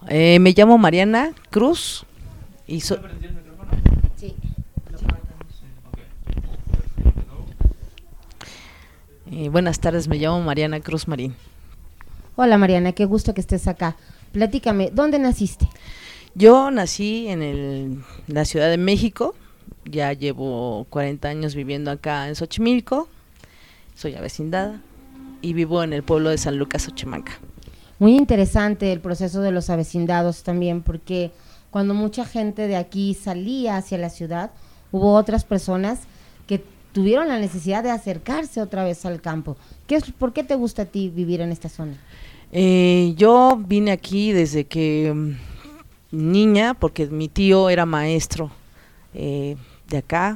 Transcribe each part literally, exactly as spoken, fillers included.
Eh, me llamo Mariana Cruz y so Sí. eh, buenas tardes, me llamo Mariana Cruz Marín. Hola Mariana, qué gusto que estés acá. Platícame, ¿dónde naciste? Yo nací en el, la Ciudad de México, ya llevo cuarenta años viviendo acá en Xochimilco, soy avecindada y vivo en el pueblo de San Lucas, Xochimanca. Muy interesante el proceso de los avecindados también, porque cuando mucha gente de aquí salía hacia la ciudad, hubo otras personas que tuvieron la necesidad de acercarse otra vez al campo. ¿Qué es, ¿Por qué te gusta a ti vivir en esta zona? Eh, yo vine aquí desde que um, niña, porque mi tío era maestro eh, de acá,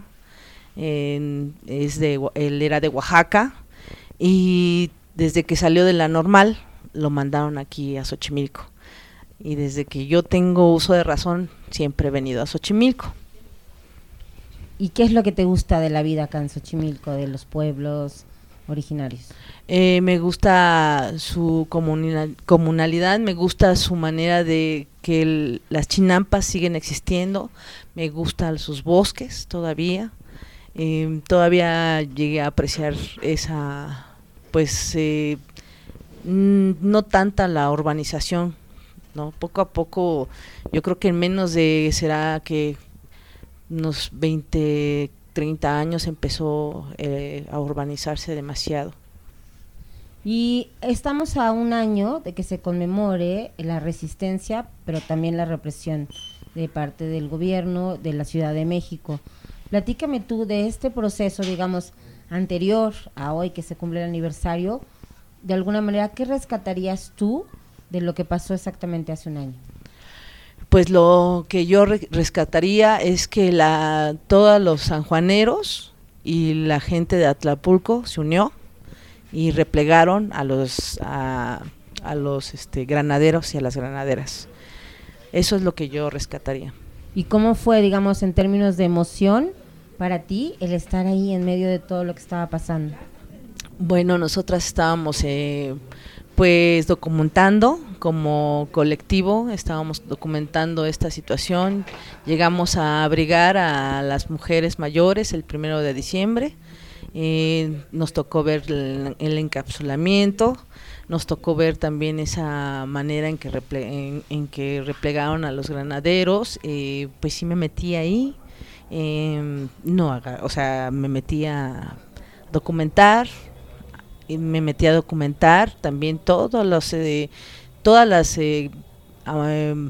en, es de, él era de Oaxaca, y desde que salió de la normal, lo mandaron aquí a Xochimilco. Y desde que yo tengo uso de razón, siempre he venido a Xochimilco. ¿Y qué es lo que te gusta de la vida acá en Xochimilco, de los pueblos originarios? Eh, me gusta su comunal, comunalidad, me gusta su manera de que el, las chinampas siguen existiendo, me gustan sus bosques todavía, eh, todavía llegué a apreciar esa, pues, eh, no tanta la urbanización, ¿no? Poco a poco, yo creo que en menos de, será que unos veinte, treinta años empezó eh, a urbanizarse demasiado. Y estamos a un año de que se conmemore la resistencia, pero también la represión de parte del gobierno de la Ciudad de México. Platícame tú de este proceso, digamos, anterior a hoy que se cumple el aniversario. De alguna manera, ¿qué rescatarías tú de lo que pasó exactamente hace un año? Pues lo que yo re rescataría es que la, todos los sanjuaneros y la gente de Atlapulco se unió y replegaron a los a, a los este, granaderos y a las granaderas. Eso es lo que yo rescataría. ¿Y cómo fue, digamos, en términos de emoción para ti el estar ahí en medio de todo lo que estaba pasando? Bueno, nosotras estábamos eh, pues documentando como colectivo, estábamos documentando esta situación, llegamos a abrigar a las mujeres mayores el primero de diciembre, eh, nos tocó ver el, el encapsulamiento, nos tocó ver también esa manera en que, reple, en, en que replegaron a los granaderos, eh, pues sí me metí ahí, eh, no, o sea, me metí a documentar, y me metí a documentar también todos los eh, todas las eh, um,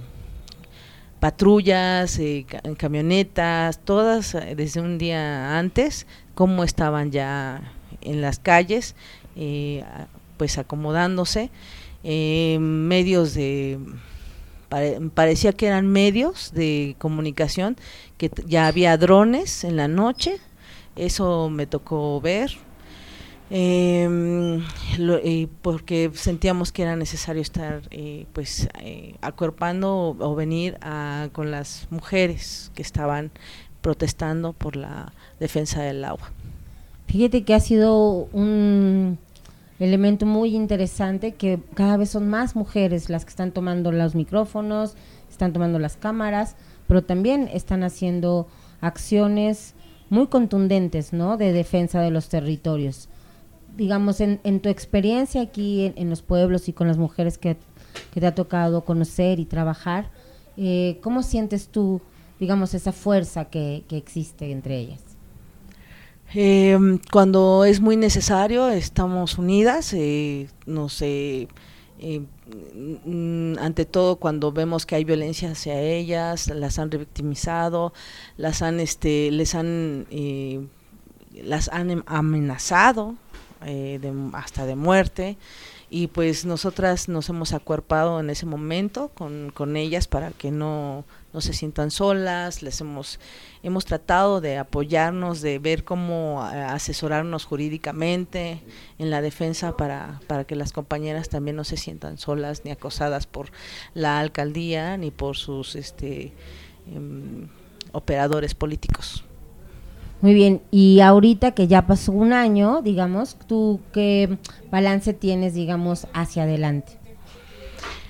patrullas, eh, camionetas, todas eh, desde un día antes, cómo estaban ya en las calles, eh, pues acomodándose, eh, medios de, pare, parecía que eran medios de comunicación, que ya había drones en la noche, eso me tocó ver. Eh, lo, eh, porque sentíamos que era necesario estar eh, pues eh, acuerpando o, o venir a, con las mujeres que estaban protestando por la defensa del agua. Fíjate que ha sido un elemento muy interesante, que cada vez son más mujeres las que están tomando los micrófonos, están tomando las cámaras, pero también están haciendo acciones muy contundentes, ¿no?, de defensa de los territorios. Digamos, en, en tu experiencia aquí en, en los pueblos y con las mujeres que, que te ha tocado conocer y trabajar, eh, ¿cómo sientes tú, digamos, esa fuerza que, que existe entre ellas? Eh, cuando es muy necesario, estamos unidas, eh, no sé, eh, ante todo cuando vemos que hay violencia hacia ellas, las han revictimizado, las han, este, les han, eh, las han amenazado, Eh, de, hasta de muerte, y pues nosotras nos hemos acuerpado en ese momento con, con ellas para que no, no se sientan solas, les hemos, hemos tratado de apoyarnos, de ver cómo asesorarnos jurídicamente en la defensa para, para que las compañeras también no se sientan solas ni acosadas por la alcaldía ni por sus este, eh, operadores políticos. Muy bien, y ahorita que ya pasó un año, digamos, ¿tú qué balance tienes, digamos, hacia adelante?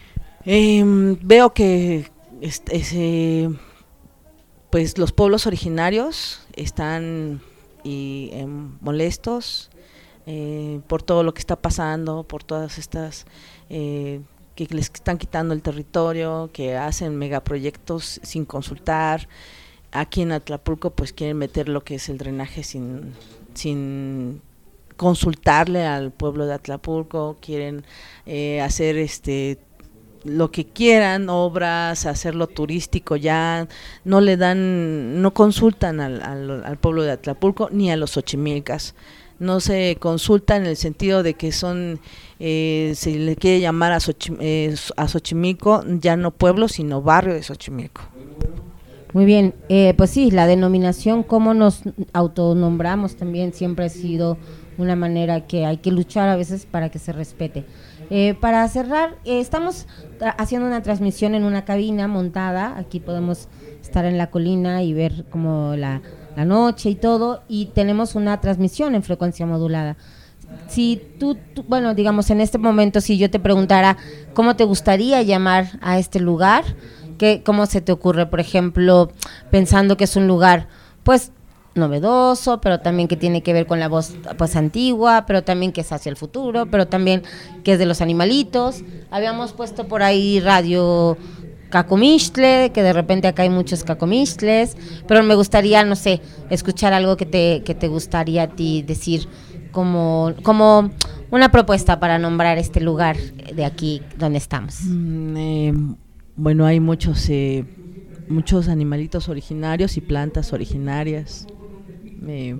Eh, veo que este, ese, pues los pueblos originarios están y, eh, molestos eh, por todo lo que está pasando, por todas estas eh, que les están quitando el territorio, que hacen megaproyectos sin consultar. Aquí en Atlapulco pues quieren meter lo que es el drenaje sin, sin consultarle al pueblo de Atlapulco, quieren eh, hacer este lo que quieran, obras, hacerlo turístico, ya no le dan, no consultan al, al, al pueblo de Atlapulco ni a los xochimilcas, no se consulta en el sentido de que son, eh, se le quiere llamar a, Xochim, eh, a Xochimilco ya no pueblo sino barrio de Xochimilco. Muy bien, eh, pues sí, la denominación, cómo nos autonombramos también siempre ha sido una manera que hay que luchar a veces para que se respete. Eh, para cerrar, eh, estamos tra- haciendo una transmisión en una cabina montada, aquí podemos estar en la colina y ver como la, la noche y todo, y tenemos una transmisión en frecuencia modulada. Si tú, tú, bueno, digamos en este momento, si yo te preguntara cómo te gustaría llamar a este lugar, ¿qué, cómo se te ocurre? Por ejemplo, pensando que es un lugar, pues, novedoso, pero también que tiene que ver con la voz pues antigua, pero también que es hacia el futuro, pero también que es de los animalitos. Habíamos puesto por ahí radio Cacomixtle, que de repente acá hay muchos cacomixtles, pero me gustaría, no sé, escuchar algo que te, que te gustaría a ti decir como, como una propuesta para nombrar este lugar de aquí donde estamos. Mm, eh, bueno, hay muchos eh, muchos animalitos originarios y plantas originarias. Eh,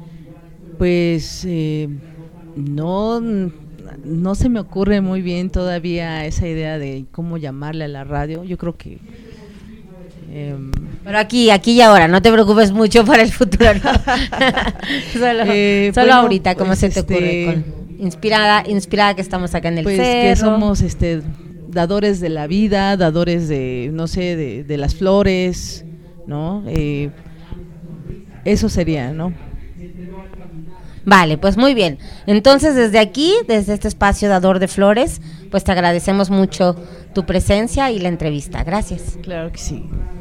pues eh, no no se me ocurre muy bien todavía esa idea de cómo llamarle a la radio. Yo creo que eh, pero aquí, aquí y ahora, no te preocupes mucho para el futuro, ¿no? solo eh, solo bueno, ahorita, ¿cómo pues se te ocurre? este, Con, inspirada, inspirada que estamos acá en el pues cerro. que somos este dadores de la vida, dadores de, no sé, de, de las flores, ¿no? Eh, eso sería, ¿no? Vale, pues muy bien. Entonces, desde aquí, desde este espacio Dador de Flores, pues te agradecemos mucho tu presencia y la entrevista. Gracias. Claro que sí.